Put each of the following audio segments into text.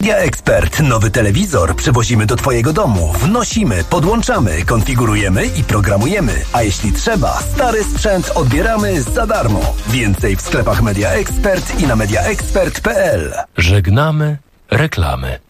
Media Expert. Nowy telewizor przywozimy do Twojego domu. Wnosimy, podłączamy, konfigurujemy i programujemy. A jeśli trzeba, stary sprzęt odbieramy za darmo. Więcej w sklepach Media Expert i na mediaexpert.pl. Żegnamy reklamy.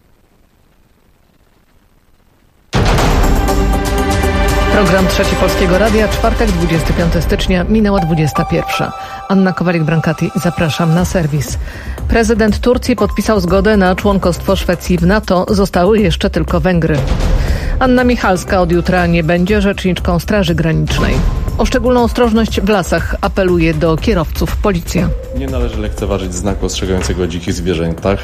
Program Trzeci Polskiego Radia, czwartek, 25 stycznia, minęła 21. Anna Kowalik-Brankati, zapraszam na serwis. Prezydent Turcji podpisał zgodę na członkostwo Szwecji w NATO. Zostały jeszcze tylko Węgry. Anna Michalska od jutra nie będzie rzeczniczką Straży Granicznej. O szczególną ostrożność w lasach apeluje do kierowców policja. Nie należy lekceważyć znaku ostrzegającego o dzikich zwierzętach.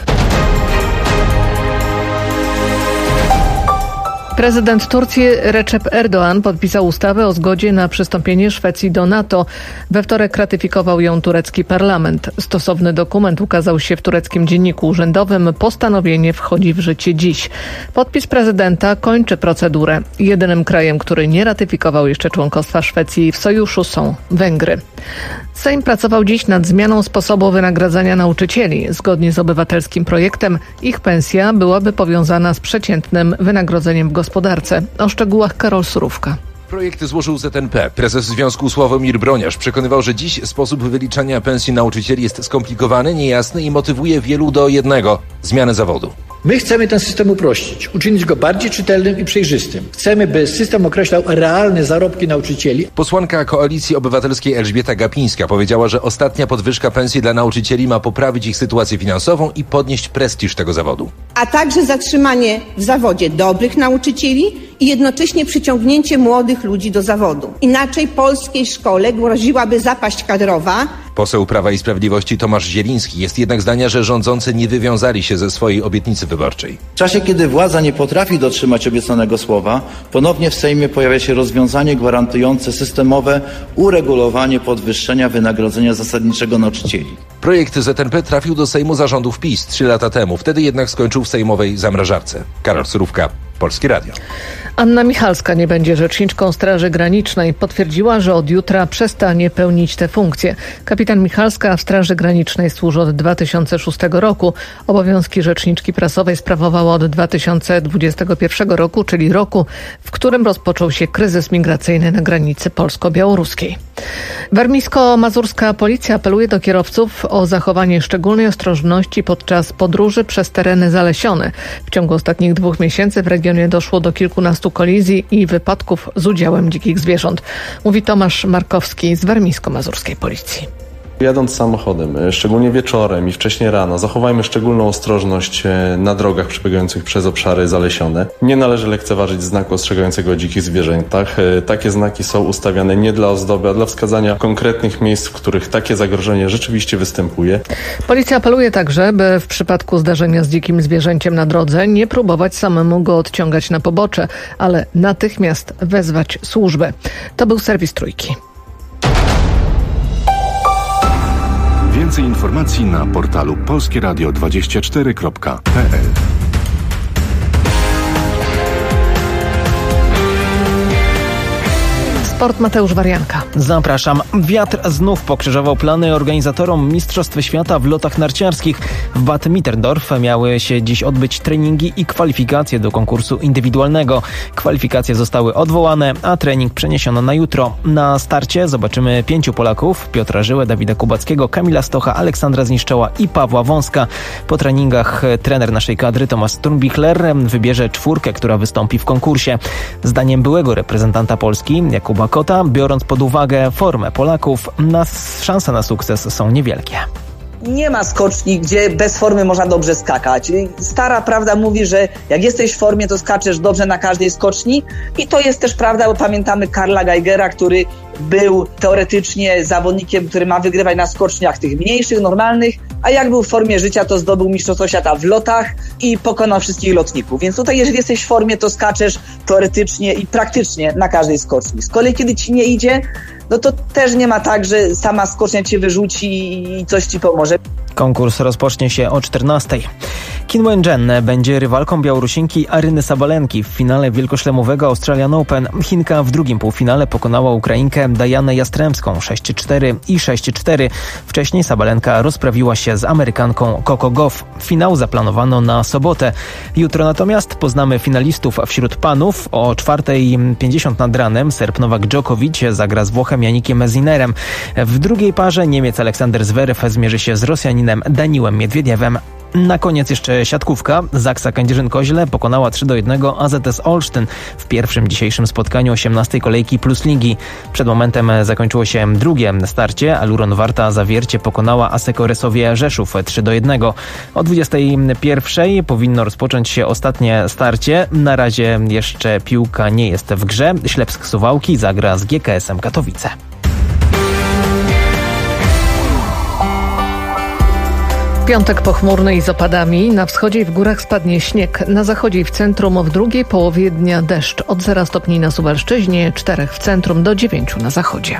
Prezydent Turcji Recep Erdoğan podpisał ustawę o zgodzie na przystąpienie Szwecji do NATO. We wtorek ratyfikował ją turecki parlament. Stosowny dokument ukazał się w tureckim dzienniku urzędowym. Postanowienie wchodzi w życie dziś. Podpis prezydenta kończy procedurę. Jedynym krajem, który nie ratyfikował jeszcze członkostwa Szwecji w sojuszu, są Węgry. Sejm pracował dziś nad zmianą sposobu wynagradzania nauczycieli. Zgodnie z obywatelskim projektem ich pensja byłaby powiązana z przeciętnym wynagrodzeniem w gospodarce. O szczegółach Karol Surówka. Projekt złożył ZNP. Prezes Związku Sławomir Broniarz przekonywał, że dziś sposób wyliczania pensji nauczycieli jest skomplikowany, niejasny i motywuje wielu do jednego – zmiany zawodu. My chcemy ten system uprościć, uczynić go bardziej czytelnym i przejrzystym. Chcemy, by system określał realne zarobki nauczycieli. Posłanka Koalicji Obywatelskiej Elżbieta Gapińska powiedziała, że ostatnia podwyżka pensji dla nauczycieli ma poprawić ich sytuację finansową i podnieść prestiż tego zawodu. A także zatrzymanie w zawodzie dobrych nauczycieli i jednocześnie przyciągnięcie młodych ludzi do zawodu. Inaczej polskiej szkole groziłaby zapaść kadrowa. Poseł Prawa i Sprawiedliwości Tomasz Zieliński jest jednak zdania, że rządzący nie wywiązali się ze swojej obietnicy wyborczej. W czasie, kiedy władza nie potrafi dotrzymać obiecanego słowa, ponownie w Sejmie pojawia się rozwiązanie gwarantujące systemowe uregulowanie podwyższenia wynagrodzenia zasadniczego nauczycieli. Projekt ZNP trafił do Sejmu za rządów PiS 3 lata temu. Wtedy jednak skończył w sejmowej zamrażarce. Karol Surówka, Polskie Radio. Anna Michalska nie będzie rzeczniczką Straży Granicznej. Potwierdziła, że od jutra przestanie pełnić tę funkcję. Kapitan Michalska w Straży Granicznej służy od 2006 roku. Obowiązki rzeczniczki prasowej sprawowała od 2021 roku, czyli roku, w którym rozpoczął się kryzys migracyjny na granicy polsko-białoruskiej. Warmińsko-mazurska policja apeluje do kierowców o zachowanie szczególnej ostrożności podczas podróży przez tereny zalesione. W ciągu ostatnich 2 miesięcy w regionie doszło do kilkunastu kolizji i wypadków z udziałem dzikich zwierząt. Mówi Tomasz Markowski z Warmińsko-mazurskiej Policji. Jadąc samochodem, szczególnie wieczorem i wcześnie rano, zachowajmy szczególną ostrożność na drogach przebiegających przez obszary zalesione. Nie należy lekceważyć znaku ostrzegającego o dzikich zwierzętach. Takie znaki są ustawiane nie dla ozdoby, a dla wskazania konkretnych miejsc, w których takie zagrożenie rzeczywiście występuje. Policja apeluje także, by w przypadku zdarzenia z dzikim zwierzęciem na drodze nie próbować samemu go odciągać na pobocze, ale natychmiast wezwać służbę. To był serwis Trójki. Więcej informacji na portalu polskieradio24.pl. Sport Mateusz Warianka. Zapraszam. Wiatr znów pokrzyżował plany organizatorom Mistrzostw Świata w lotach narciarskich. W Bad Mitterndorf miały się dziś odbyć treningi i kwalifikacje do konkursu indywidualnego. Kwalifikacje zostały odwołane, a trening przeniesiono na jutro. Na starcie zobaczymy 5 Polaków: Piotra Żyłę, Dawida Kubackiego, Kamila Stocha, Aleksandra Zniszczoła i Pawła Wąska. Po treningach trener naszej kadry Tomasz Sturmbichler wybierze 4, która wystąpi w konkursie. Zdaniem byłego reprezentanta Polski Jakuba Kota, biorąc pod uwagę formę Polaków, szanse na sukces są niewielkie. Nie ma skoczni, gdzie bez formy można dobrze skakać. Stara prawda mówi, że jak jesteś w formie, to skaczesz dobrze na każdej skoczni. I to jest też prawda, bo pamiętamy Karla Geigera, który był teoretycznie zawodnikiem, który ma wygrywać na skoczniach tych mniejszych, normalnych, a jak był w formie życia, to zdobył mistrzostwo świata w lotach i pokonał wszystkich lotników. Więc tutaj, jeżeli jesteś w formie, to skaczesz teoretycznie i praktycznie na każdej skoczni. Z kolei, kiedy ci nie idzie, no to też nie ma tak, że sama skocznia cię wyrzuci i coś ci pomoże. Konkurs rozpocznie się o 14:00. Qin Wen-jen będzie rywalką Białorusinki Aryny Sabalenki w finale wielkoszlemowego Australian Open. Chinka w drugim półfinale pokonała Ukrainkę Dajanę Jastrzębską 6-4 i 6-4. Wcześniej Sabalenka rozprawiła się z Amerykanką Coco Gauff. Finał zaplanowano na sobotę. Jutro natomiast poznamy finalistów wśród panów. O 4:50 nad ranem Serb Nowak Djokovic zagra z Włochem Janikiem Sinnerem. W drugiej parze Niemiec Aleksander Zverev zmierzy się z Rosjaninem Daniłem Miedwiediewem. Na koniec jeszcze siatkówka. Zaksa Kędzierzyn-Koźle pokonała 3-1 AZS Olsztyn w pierwszym dzisiejszym spotkaniu 18. kolejki Plus Ligi. Przed momentem zakończyło się drugie starcie. Aluron Warta Zawiercie pokonała Aseko Resowie Rzeszów 3-1. O 21:00 powinno rozpocząć się ostatnie starcie. Na razie jeszcze piłka nie jest w grze. Ślepsk Suwałki zagra z GKS-em Katowice. Piątek pochmurny i z opadami. Na wschodzie i w górach spadnie śnieg. Na zachodzie i w centrum w drugiej połowie dnia deszcz. Od 0 stopni na Suwalszczyźnie, 4 w centrum do 9 na zachodzie.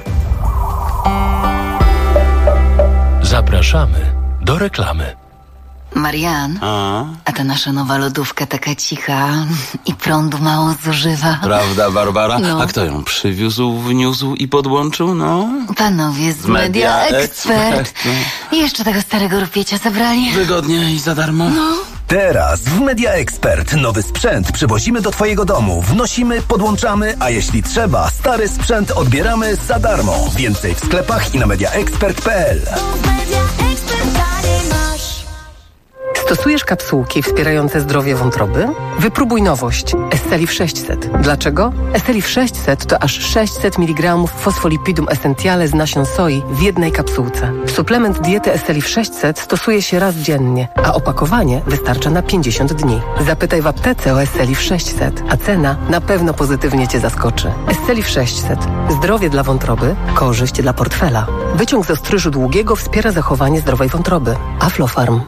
Zapraszamy do reklamy. Marian, a ta nasza nowa lodówka taka cicha i prądu mało zużywa. Prawda, Barbara? No. A kto ją przywiózł, wniósł i podłączył, no? Panowie z Media Expert. I jeszcze tego starego rupiecia zabrali. Wygodnie i za darmo. No. Teraz w Media Expert nowy sprzęt przywozimy do Twojego domu. Wnosimy, podłączamy, a jeśli trzeba, stary sprzęt odbieramy za darmo. Więcej w sklepach i na mediaexpert.pl. Stosujesz kapsułki wspierające zdrowie wątroby? Wypróbuj nowość Estelif 600. Dlaczego? Estelif 600 to aż 600 mg fosfolipidum essentiale z nasion soi w jednej kapsułce. Suplement diety Estelif 600 stosuje się raz dziennie, a opakowanie wystarcza na 50 dni. Zapytaj w aptece o Estelif 600, a cena na pewno pozytywnie Cię zaskoczy. Estelif 600. Zdrowie dla wątroby, korzyść dla portfela. Wyciąg z ostryżu długiego wspiera zachowanie zdrowej wątroby. Aflofarm.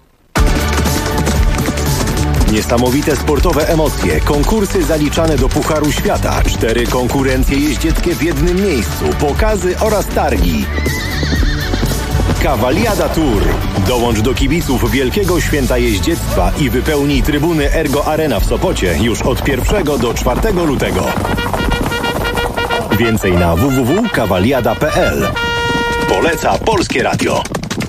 Niesamowite sportowe emocje, konkursy zaliczane do Pucharu Świata, 4 konkurencje jeździeckie w jednym miejscu, pokazy oraz targi. Cavaliada Tour. Dołącz do kibiców Wielkiego Święta Jeździectwa i wypełnij trybuny Ergo Arena w Sopocie już od 1 do 4 lutego. Więcej na www.cavaliada.pl. Poleca Polskie Radio.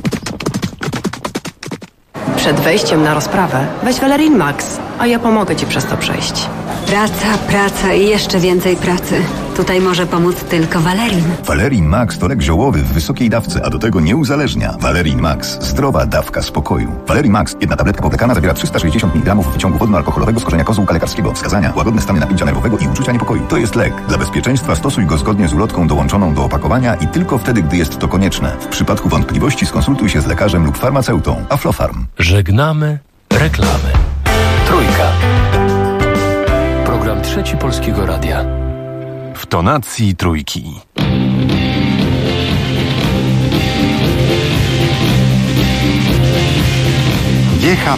Przed wejściem na rozprawę weź Valerin Max, a ja pomogę Ci przez to przejść. Praca i jeszcze więcej pracy. Tutaj może pomóc tylko Valerin. Valerin Max to lek ziołowy w wysokiej dawce, a do tego nie uzależnia. Valerin Max. Zdrowa dawka spokoju. Valerin Max. Jedna tabletka powlekana zawiera 360 mg wyciągu wodno-alkoholowego z korzenia kozłka lekarskiego. Wskazania: łagodne stany napięcia nerwowego i uczucia niepokoju. To jest lek. Dla bezpieczeństwa stosuj go zgodnie z ulotką dołączoną do opakowania i tylko wtedy, gdy jest to konieczne. W przypadku wątpliwości skonsultuj się z lekarzem lub farmaceutą. Aflofarm. Żegnamy reklamy. Trójka. Program Trzeci Polskiego Radia. W tonacji trójki. GH+.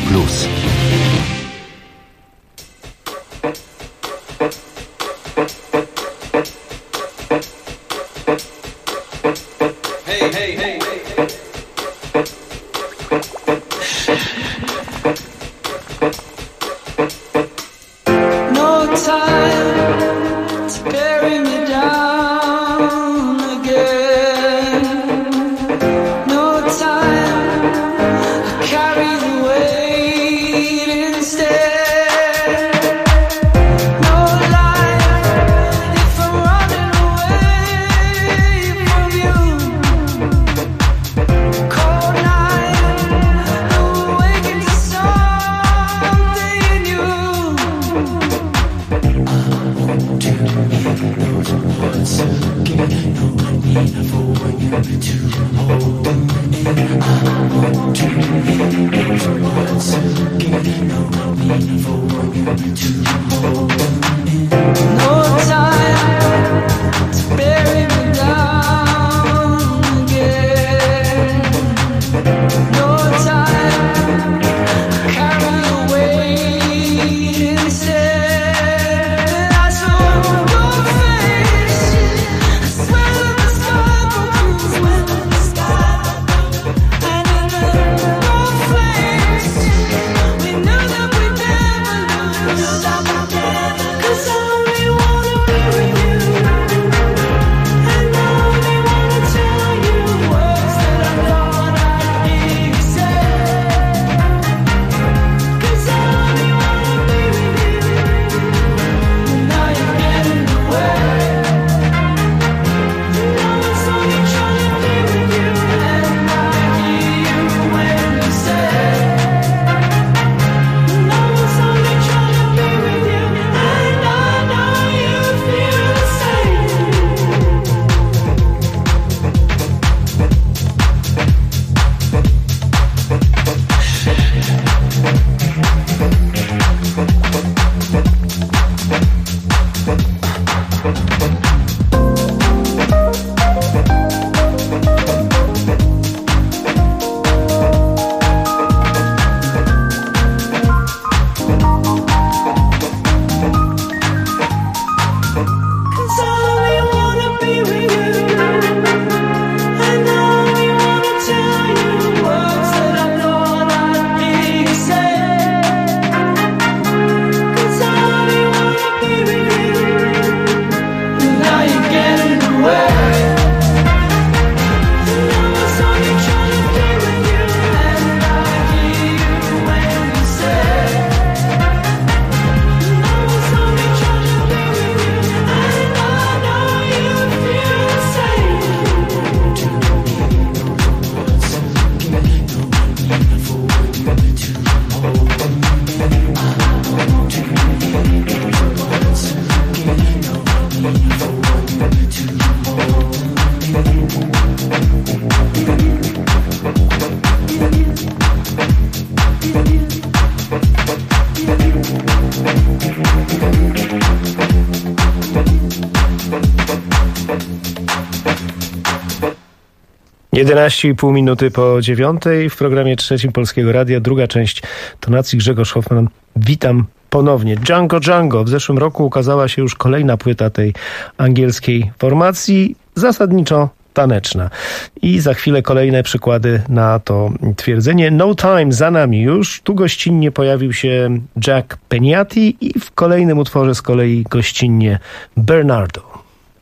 11,5 minuty po 9 w programie trzecim Polskiego Radia. Druga część tonacji. Grzegorz Hoffman. Witam ponownie. Django Django. W zeszłym roku ukazała się już kolejna płyta tej angielskiej formacji. Zasadniczo taneczna. I za chwilę kolejne przykłady na to twierdzenie. No Time za nami już. Tu gościnnie pojawił się Jack Peniati i w kolejnym utworze z kolei gościnnie Bernardo.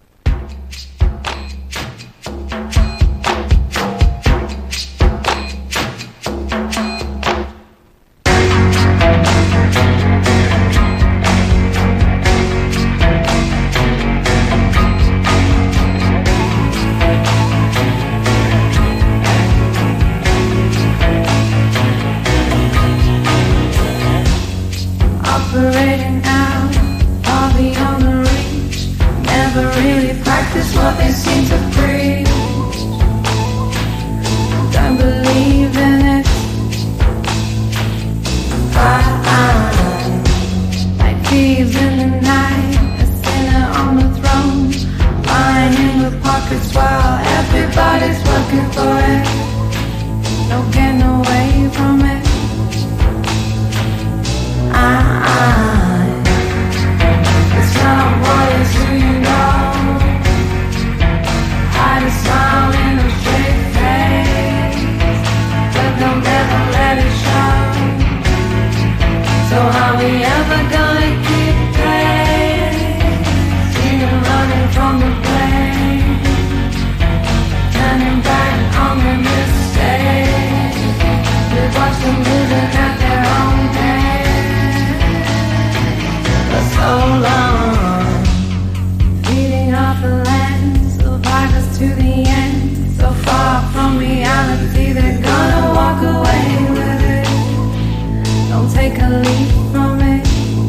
Operating out, far beyond the reach. Never really practice what they seem to preach. Don't believe in it. Like thieves in the night, a sinner on the throne, lying with pockets while everybody's working for it. No getting away from it. It's not what it's who you know. Hide a smile in a straight face, but they'll never let it show. So how we ever gonna keep pace? See them running from the blame, turning back on their mistakes. We watch them losing at their own game. So long, feeding off the land, survive us to the end. So far from reality, they're gonna walk away with it. Don't take a leap from it.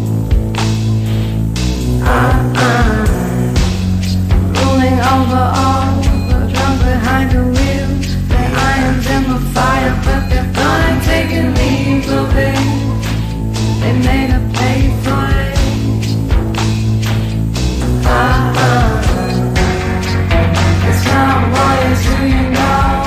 Ruling over all, the drums behind the wheel. Their irons in the fire, but they're gonna take a leap of it. They made a pay for it. It's not what it's who you know.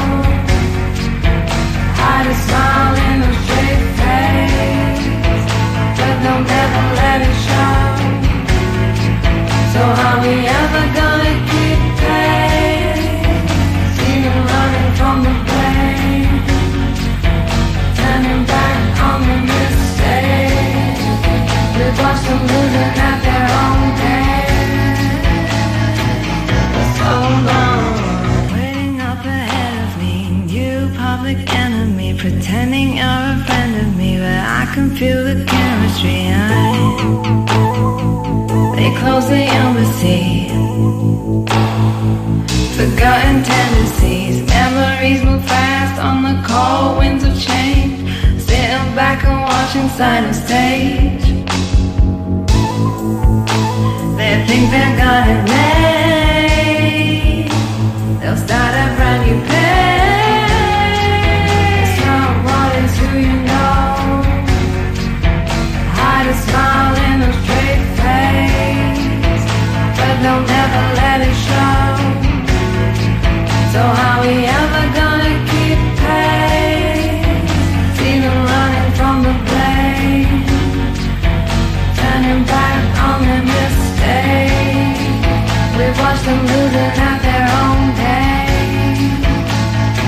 Hide a smile in a straight face, but they'll never let it show. So how we ever gonna keep pace? See them running from the blame, turning back on the mistakes. We watch them losing at their own game. So long, waiting up ahead of me, you public enemy, pretending you're a friend of me, but I can feel the chemistry. They close the embassy, forgotten tendencies, memories move fast on the cold winds of change. Sitting back and watching side of stage. They think they're gonna make, they'll start a brand new page. It's not what it's who you know. Hide a smile in a straight face, but they'll never let it show. So how we ever gonna keep pace? See them running from the blame, turning back on their mistakes. We watch them losing at their own game.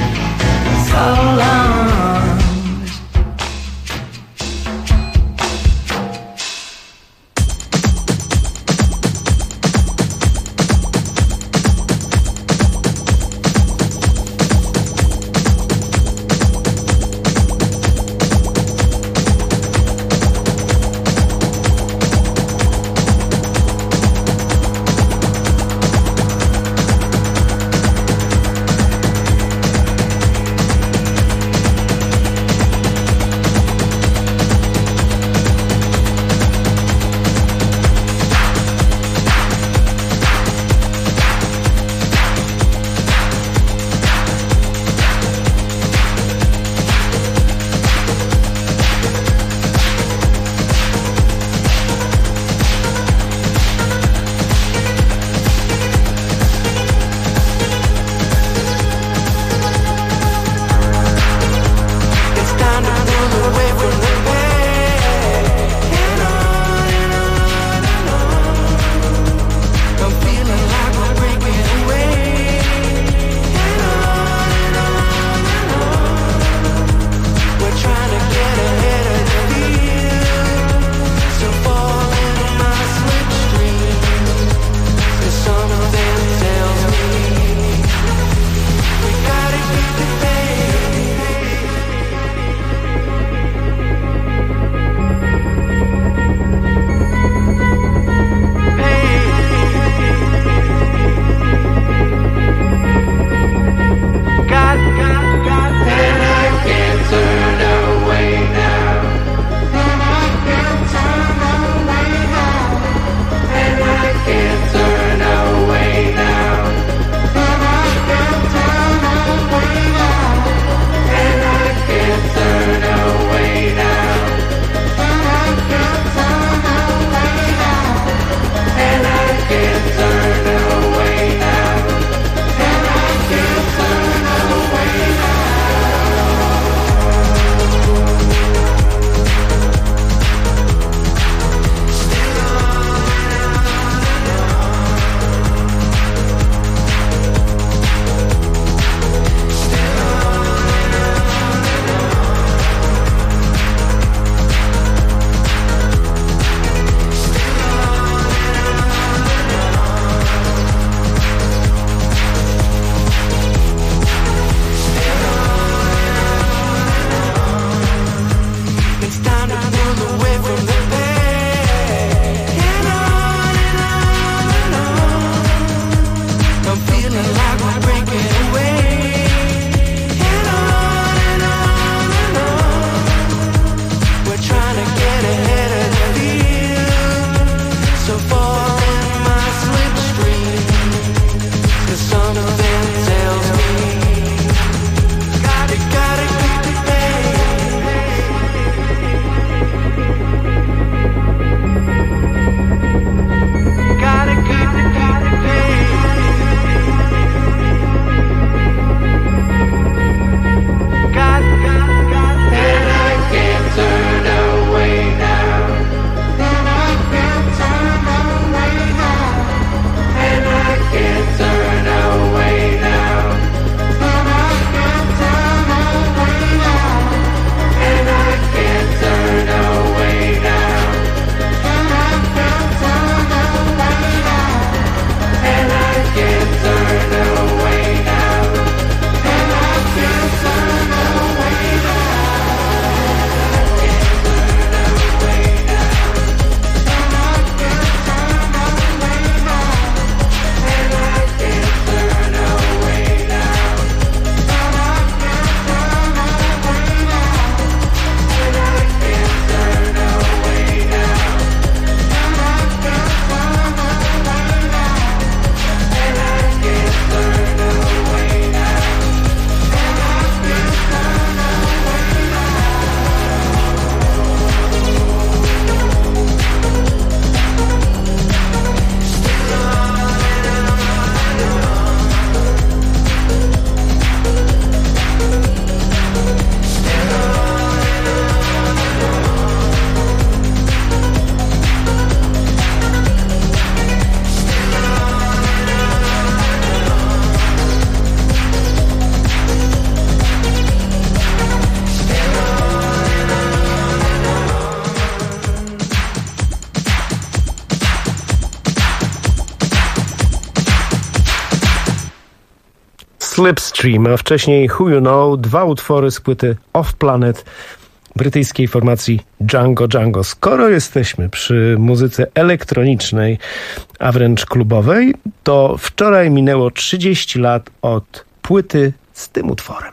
Slipstream, a wcześniej Who You Know, 2 utwory z płyty Off Planet brytyjskiej formacji Django Django. Skoro jesteśmy przy muzyce elektronicznej, a wręcz klubowej, to wczoraj minęło 30 lat od płyty z tym utworem.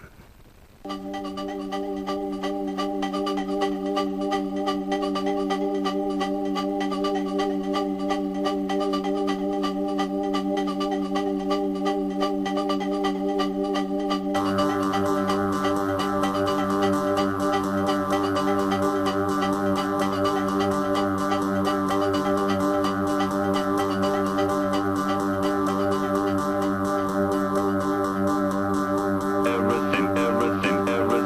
Everything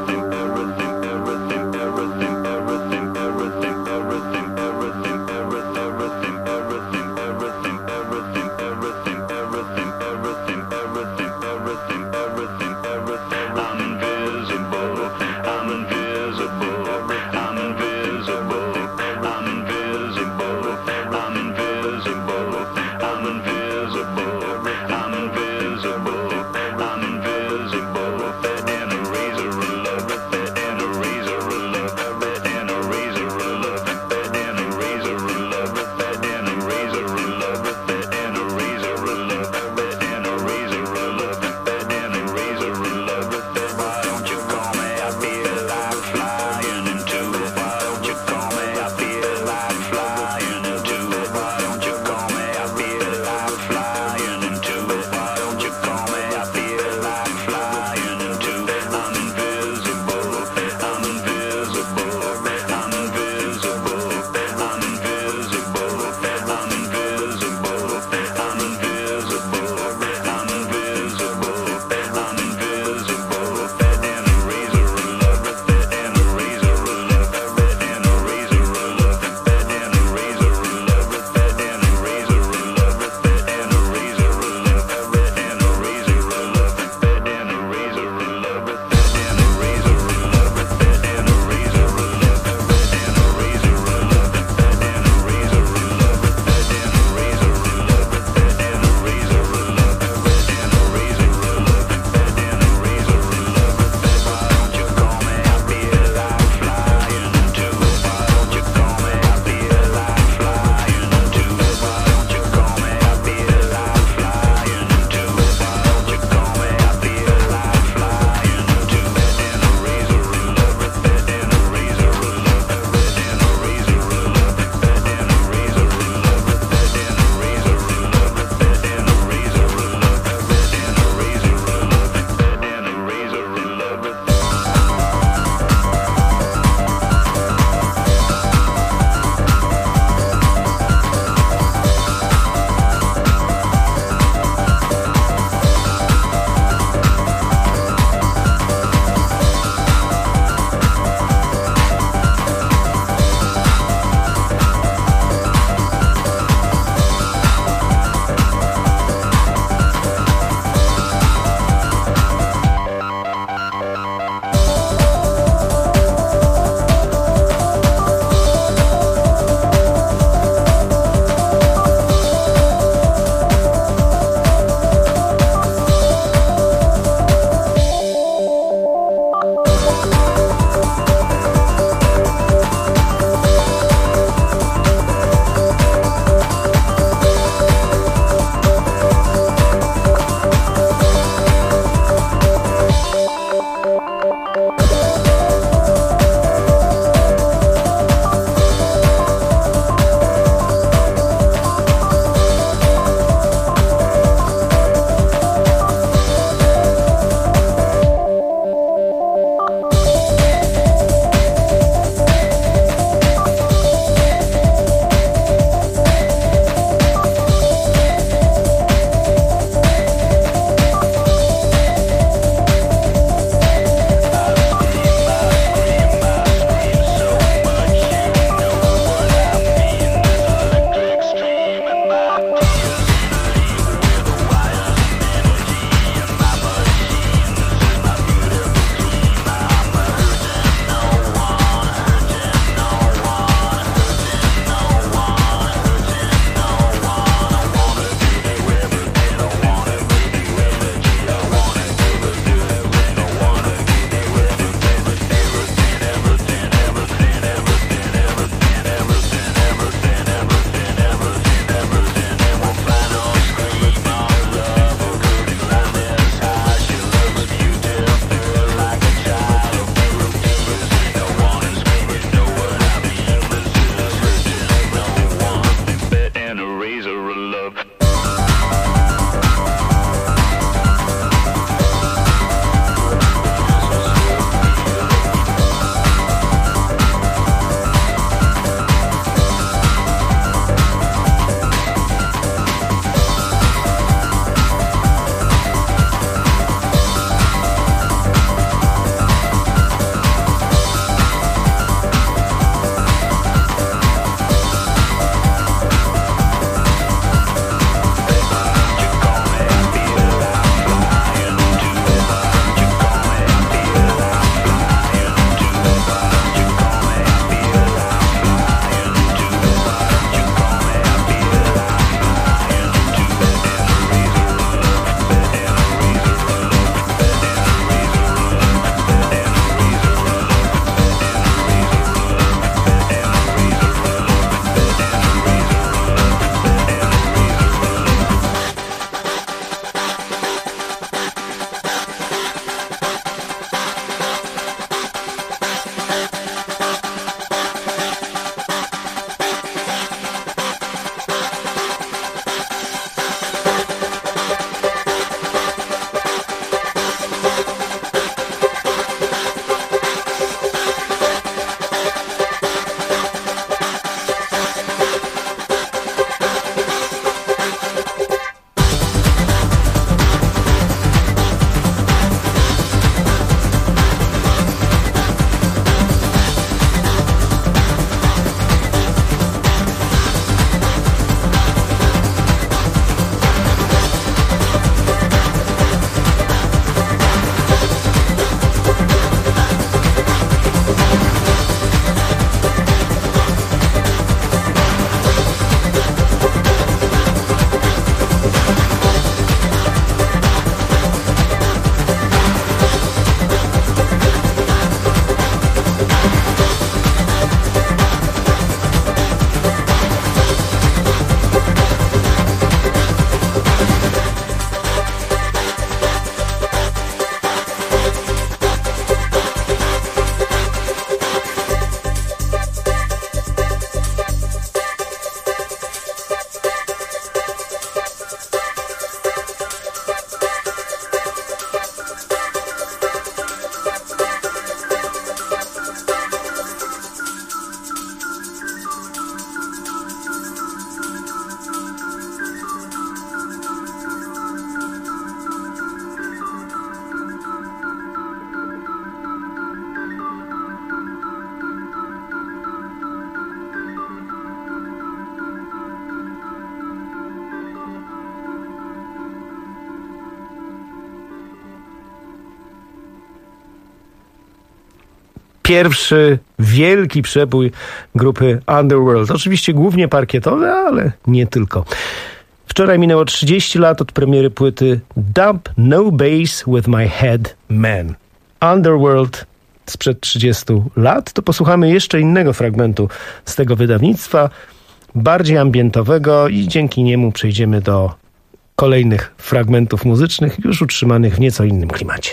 pierwszy wielki przebój grupy Underworld. Oczywiście głównie parkietowy, ale nie tylko. Wczoraj minęło 30 lat od premiery płyty Dub No Bass With My Head Man. Underworld sprzed 30 lat. To posłuchamy jeszcze innego fragmentu z tego wydawnictwa, bardziej ambientowego, i dzięki niemu przejdziemy do kolejnych fragmentów muzycznych, już utrzymanych w nieco innym klimacie.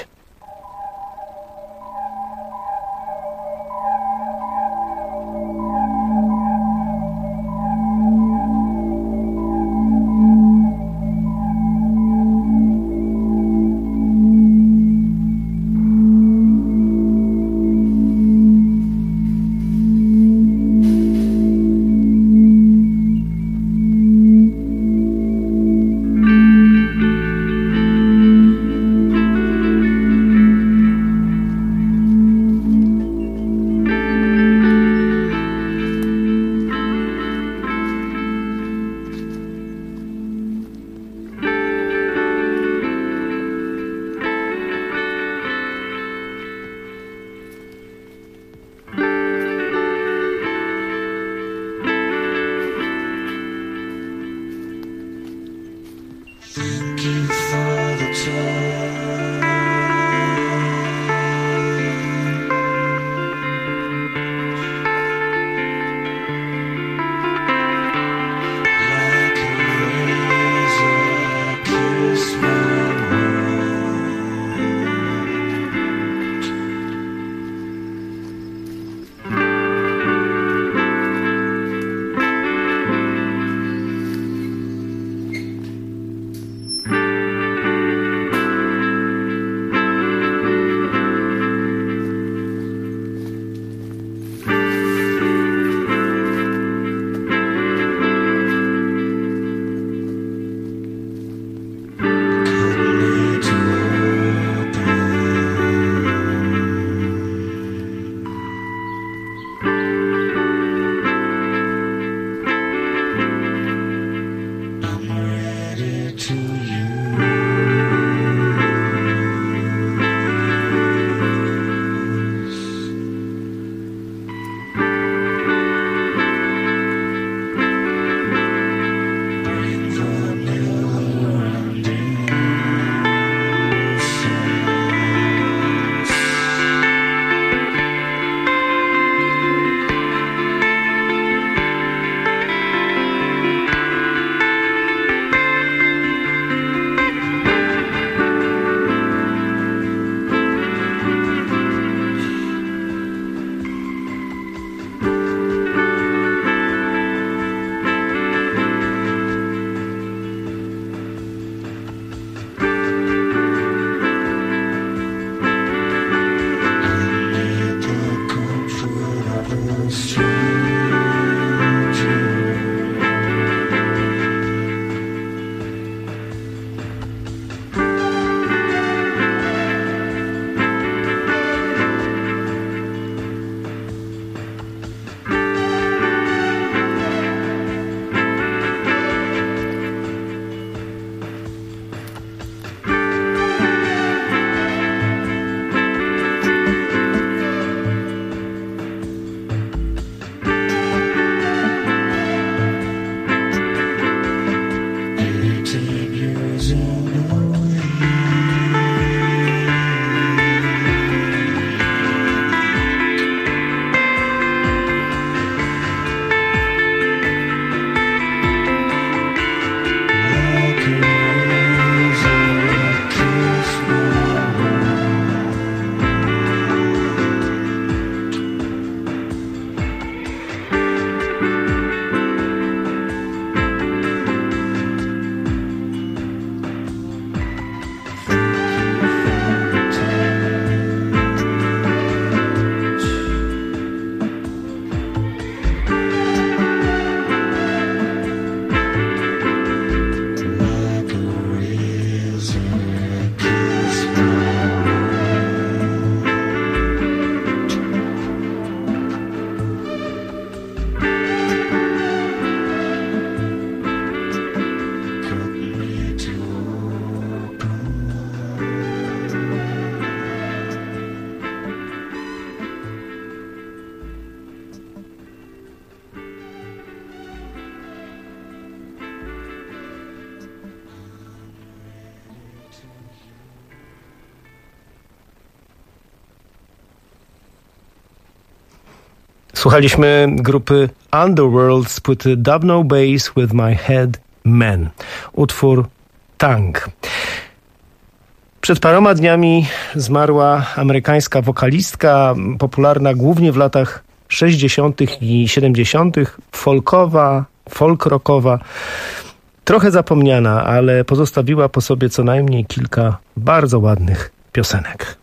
Słuchaliśmy grupy Underworld z płyty Dub No Bass with My Head Man. Utwór Tang. Przed paroma dniami zmarła amerykańska wokalistka, popularna głównie w latach 60. i 70. folkowa, folk rockowa. Trochę zapomniana, ale pozostawiła po sobie co najmniej kilka bardzo ładnych piosenek.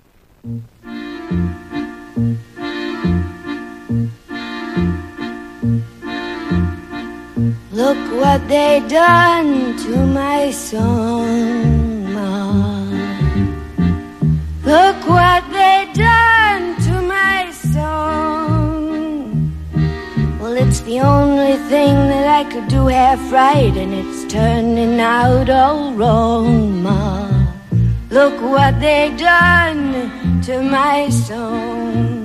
Look what they done to my song, Ma. Look what they done to my song. Well, it's the only thing that I could do half right, and it's turning out all wrong, Ma. Look what they done to my song.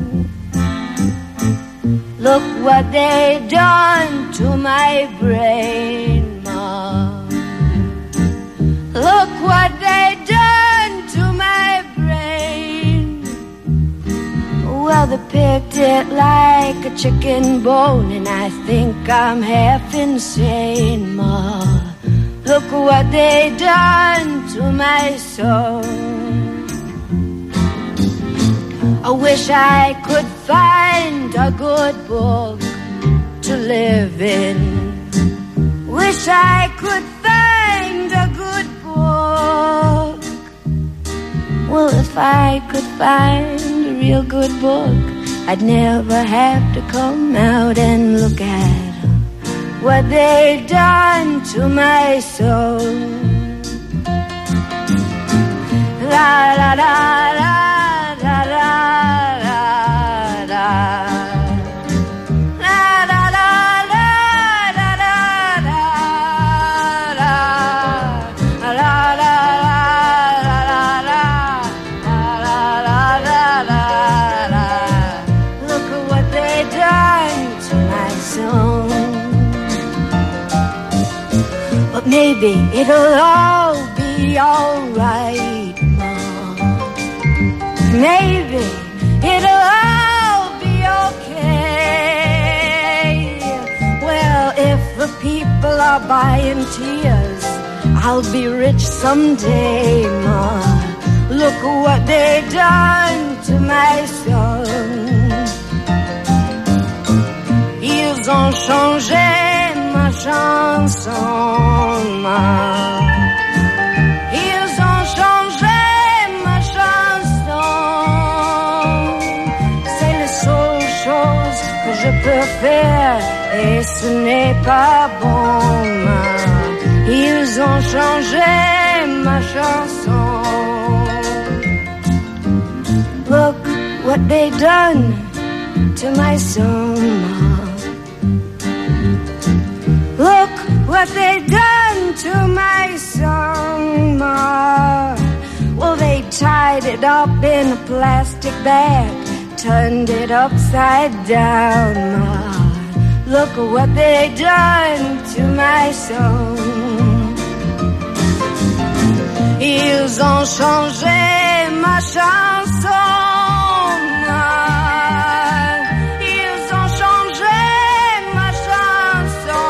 Look what they done to my brain, Ma. Look what they done to my brain. Well, they picked it like a chicken bone, and I think I'm half insane, Ma. Look what they done to my soul. I wish I could find a good book to live in. Wish I could find a good book. Well, if I could find a real good book, I'd never have to come out and look at what they done to my soul. La la la la. La la la la la la la la la la la la la. Look at what they done to my song. But maybe it'll all be alright. Maybe it'll all be okay. Well, if the people are buying tears, I'll be rich someday, Ma. Look what they done to my son. Ils ont changé ma chanson, Ma. Ils ont changé ma chanson. Que je peux faire et ce n'est pas bon, Ma. Ils ont changé ma chanson. Look what they done to my song, Ma. Look what they done to my song, Ma. Well, they tied it up in a plastic bag, turned it upside down, Ma. Look at what they done to my song. Ils ont changé ma chanson, Ma. Ils ont changé ma chanson.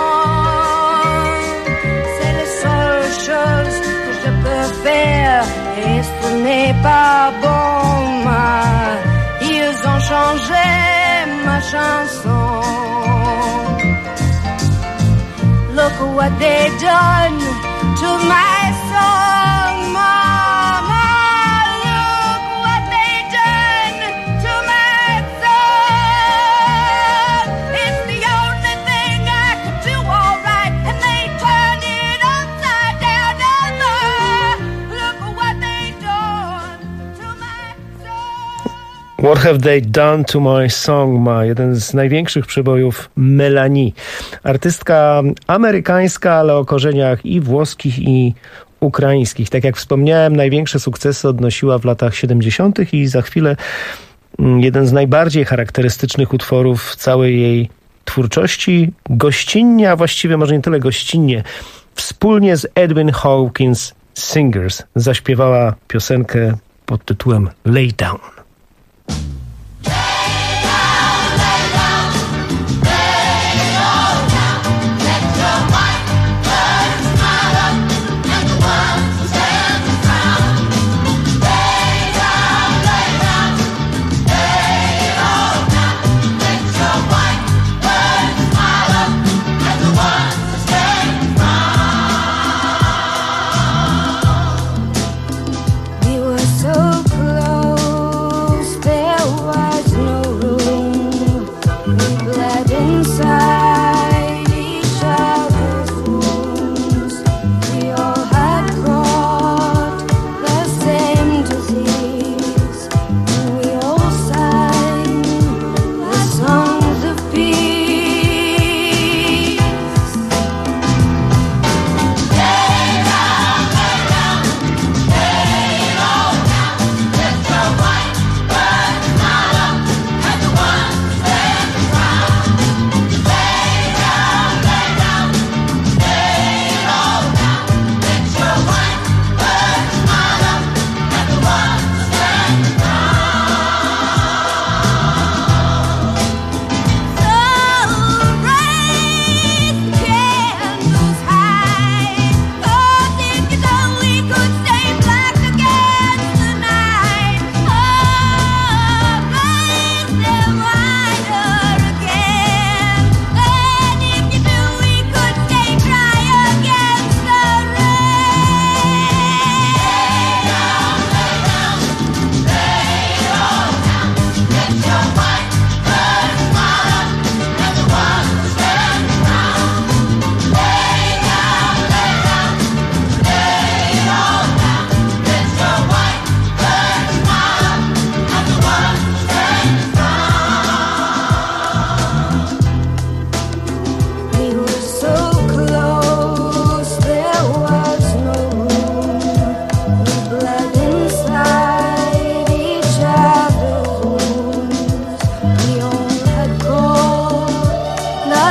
C'est la seule chose que je peux faire et ce n'est pas bon, Ma. Ils ont changé ma chanson. Look at what they done to my song, Mama. Look what they done to my song. It's the only thing I could do all right, and they turned it upside down. Look at what they done to my song. What Have They Done to My Song, Ma, jeden z największych przebojów Melanie. Artystka amerykańska, ale o korzeniach i włoskich, i ukraińskich. Tak jak wspomniałem, największe sukcesy odnosiła w latach 70. i za chwilę jeden z najbardziej charakterystycznych utworów całej jej twórczości. Gościnnie, a właściwie może nie tyle gościnnie, wspólnie z Edwin Hawkins Singers zaśpiewała piosenkę pod tytułem Lay Down. Lay down, lay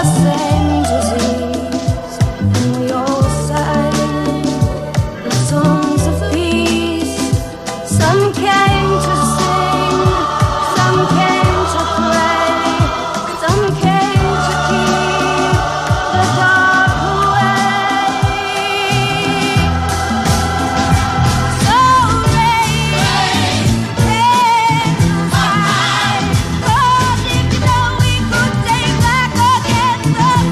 same disease, and we all sang the songs of peace. Some came to sing, some came to pray, some came to keep the dark away. So rain, high, 'cause if so we could take back again the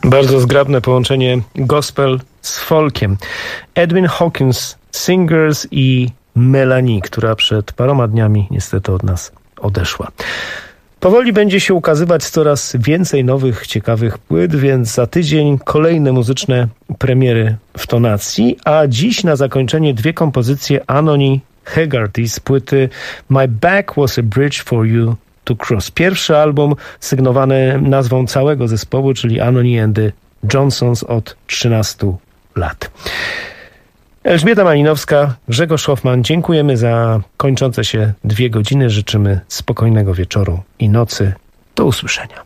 Bardzo zgrabne połączenie gospel z folkiem. Edwin Hawkins, Singers i Melanie, która przed paroma dniami niestety od nas odeszła. Powoli będzie się ukazywać coraz więcej nowych, ciekawych płyt, więc za tydzień kolejne muzyczne premiery w tonacji, a dziś na zakończenie 2 kompozycje Anony Hegarty z płyty My Back Was a Bridge for You to Cross. Pierwszy album sygnowany nazwą całego zespołu, czyli Anony and the Johnsons od 13 lat. Elżbieta Malinowska, Grzegorz Hoffman, dziękujemy za kończące się 2 godziny. Życzymy spokojnego wieczoru i nocy. Do usłyszenia.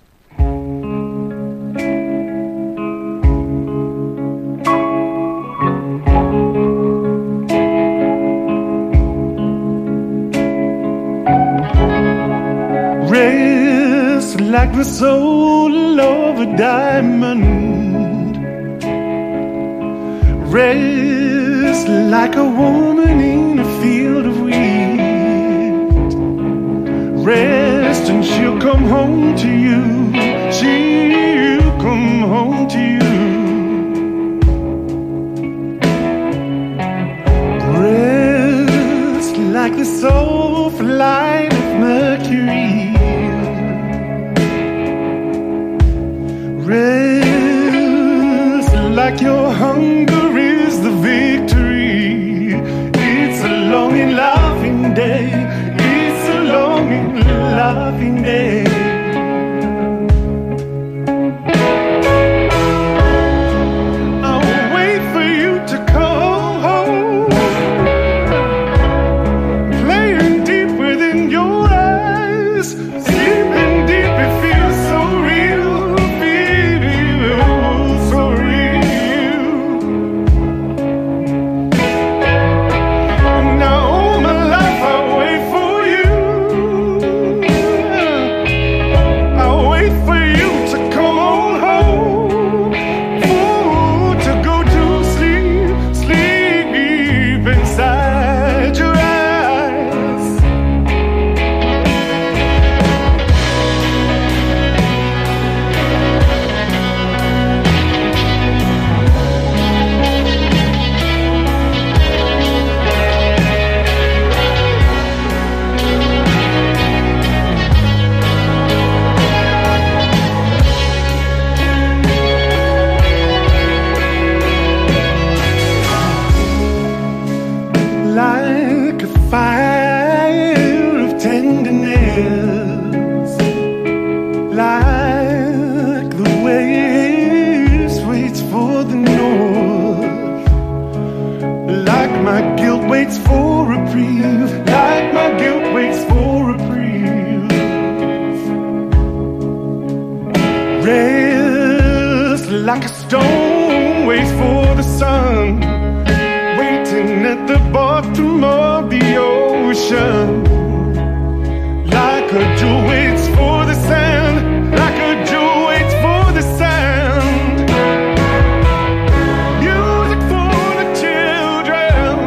Rest like the soul of a diamond. Rest like a woman in a field of wheat. Rest and she'll come home to you. She'll come home to you. Rest like the soft light of Mercury. Rest like your hunger is the victory. It's a long and laughing day. It's a long and laughing day. I'll wait for you to come home. Playing deep within your eyes. Sleeping deep, it feels so real. Like a fire of tenderness, like the waves waits for the north, like my guilt waits for reprieve, like my guilt waits for reprieve. Rest like a stone waits for the sun, waiting at the bottom of the ocean. Like a jewel waits for the sand, like a jewel waits for the sand. Music for the children.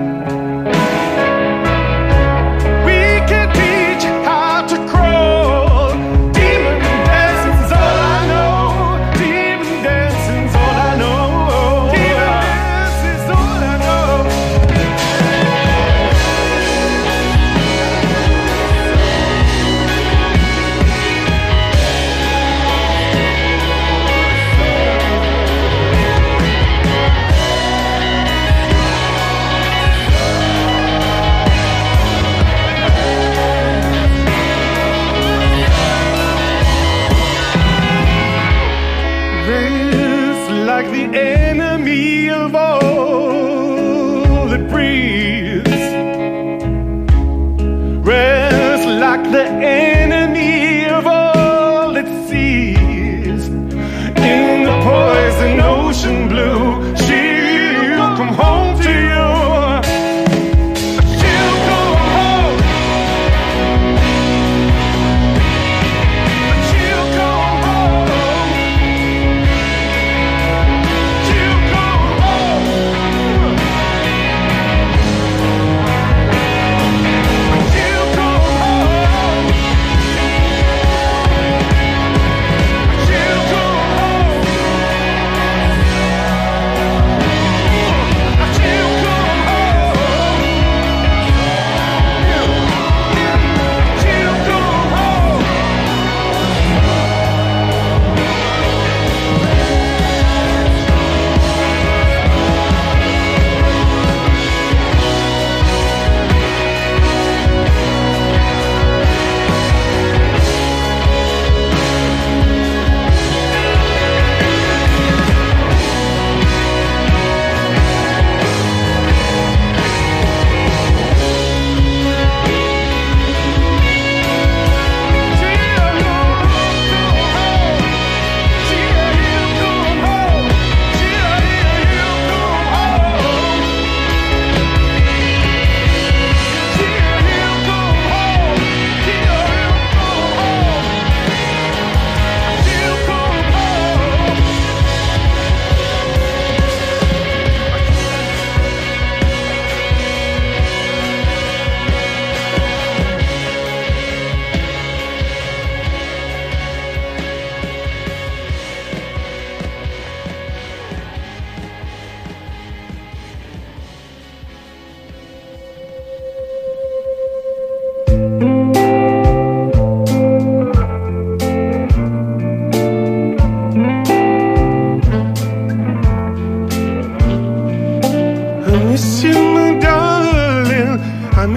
We can teach how to crawl. Demon dancing's all I know. Demon dancing's all I know. Demon dancing's all I know. Rest like the enemy of all that breathes. Rest like the enemy of all that sees. In the poison ocean blue, she'll come home to you. She'll come home. She'll come home. She'll come home. She'll come home.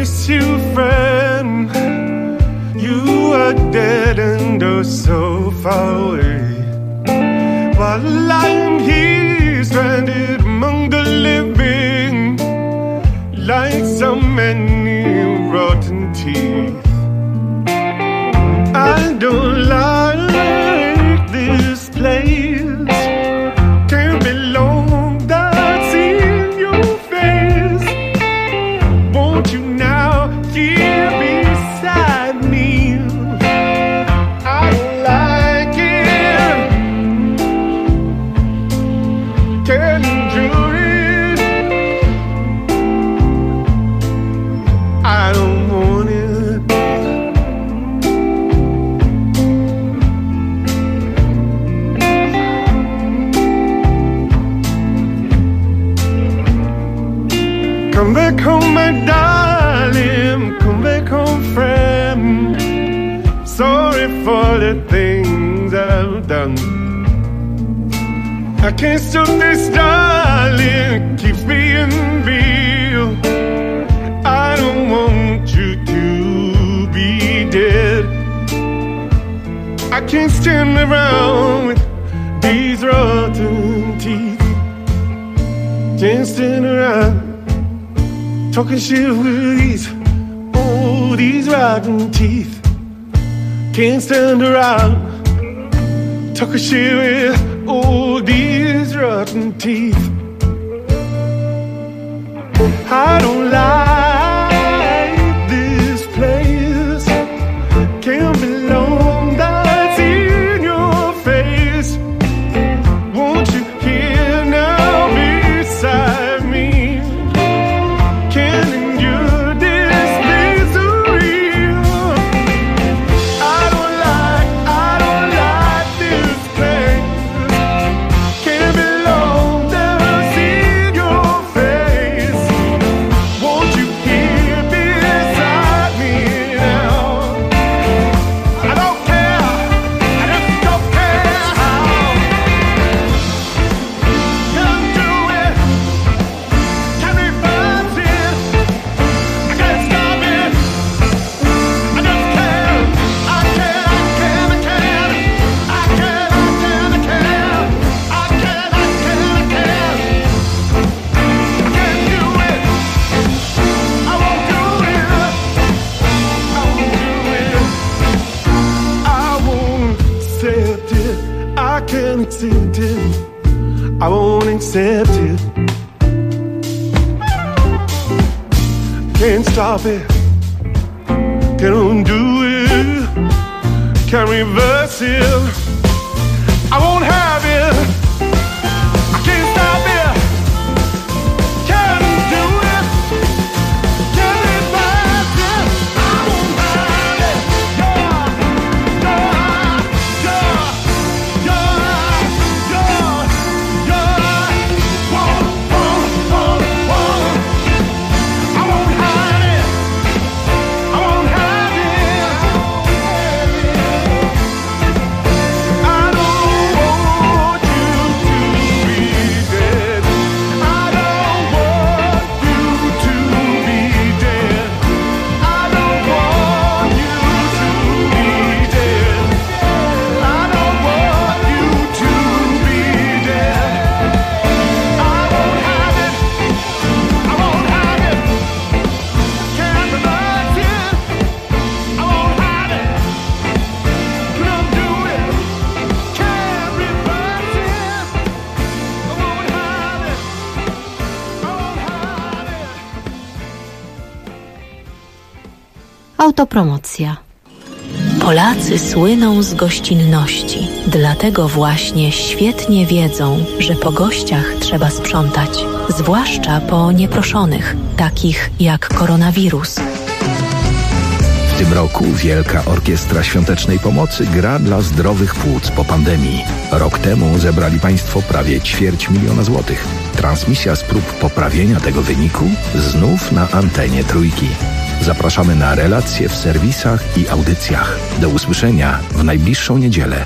miss you, friend. You are dead and oh so far away. While I'm here stranded among the living, like so many rotten teeth. I don't like this place. Can't belong without seeing your face. Won't you now here beside me? I don't like it. Can't enjoy it. I don't want it. Come back home, my darling. Come back home, friend. Sorry for the things I've done. I can't stop this, darling. It keeps being real. I don't want you to be dead. I can't stand around with these rotten teeth. Can't stand around talking shit with these rotten teeth. Can't stand around talking shit with these rotten teeth. I don't like this place. Can't belong, that's in your face. Won't you hear now beside me? Can't endure this misery. I don't like this place. Can't belong, that's in your face. Won't you hear beside me now? I don't care, I just don't care how. Can't do it, can't reverse it. I can't stop it, I just can't. I can't, I can't, I can't. I can't, I can't, I can't. I can't, I can't, I can't do it. I won't do it. I won't do it. I won't accept it. I can't accept it. I won't accept it. Can't stop it. Can't undo it. Can't reverse it. I won't have it. I can't stop it. Can't undo it. Can't reverse it. I won't have it. I won't have it. I won't have it. I don't want you to be dead. I don't want you to be dead. I don't want you to be dead. I don't want you to be dead. I won't have it. I won't have it. Can't reverse it. I won't have it. Couldn't do it. Can't reverse it. I won't have it. I won't have it. Autopromocja. Polacy słyną z gościnności, dlatego właśnie świetnie wiedzą, że po gościach trzeba sprzątać, zwłaszcza po nieproszonych, takich jak koronawirus. W tym roku Wielka Orkiestra Świątecznej Pomocy gra dla zdrowych płuc po pandemii. Rok temu zebrali Państwo prawie 250 000 złotych. Transmisja z prób poprawienia tego wyniku znów na antenie Trójki. Zapraszamy na relacje w serwisach i audycjach. Do usłyszenia w najbliższą niedzielę.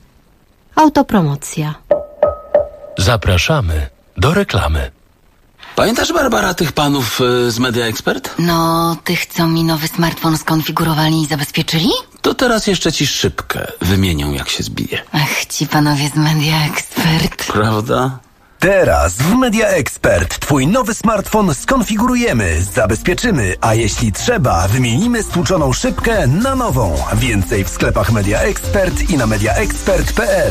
Autopromocja. Zapraszamy do reklamy. Pamiętasz, Barbara, tych panów z Media Expert? No, tych, co mi nowy smartfon skonfigurowali i zabezpieczyli? To teraz jeszcze ci szybkę wymienią, jak się zbije. Ach, ci panowie z Media Expert. Prawda? Teraz w Media Expert twój nowy smartfon skonfigurujemy, zabezpieczymy, a jeśli trzeba, wymienimy stłuczoną szybkę na nową. Więcej w sklepach Media Expert i na mediaexpert.pl.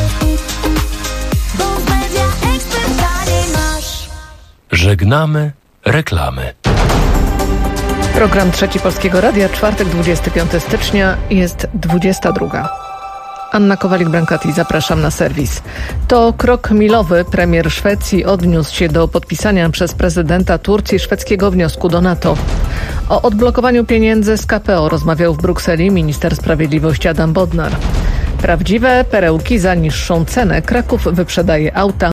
Żegnamy reklamy. Program Trzeci Polskiego Radia, czwartek, 25 stycznia, jest 22. Anna Kowalik-Brankati, zapraszam na serwis. To krok milowy. Premier Szwecji odniósł się do podpisania przez prezydenta Turcji szwedzkiego wniosku do NATO. O odblokowaniu pieniędzy z KPO rozmawiał w Brukseli minister sprawiedliwości Adam Bodnar. Prawdziwe perełki za niższą cenę. Kraków wyprzedaje auta.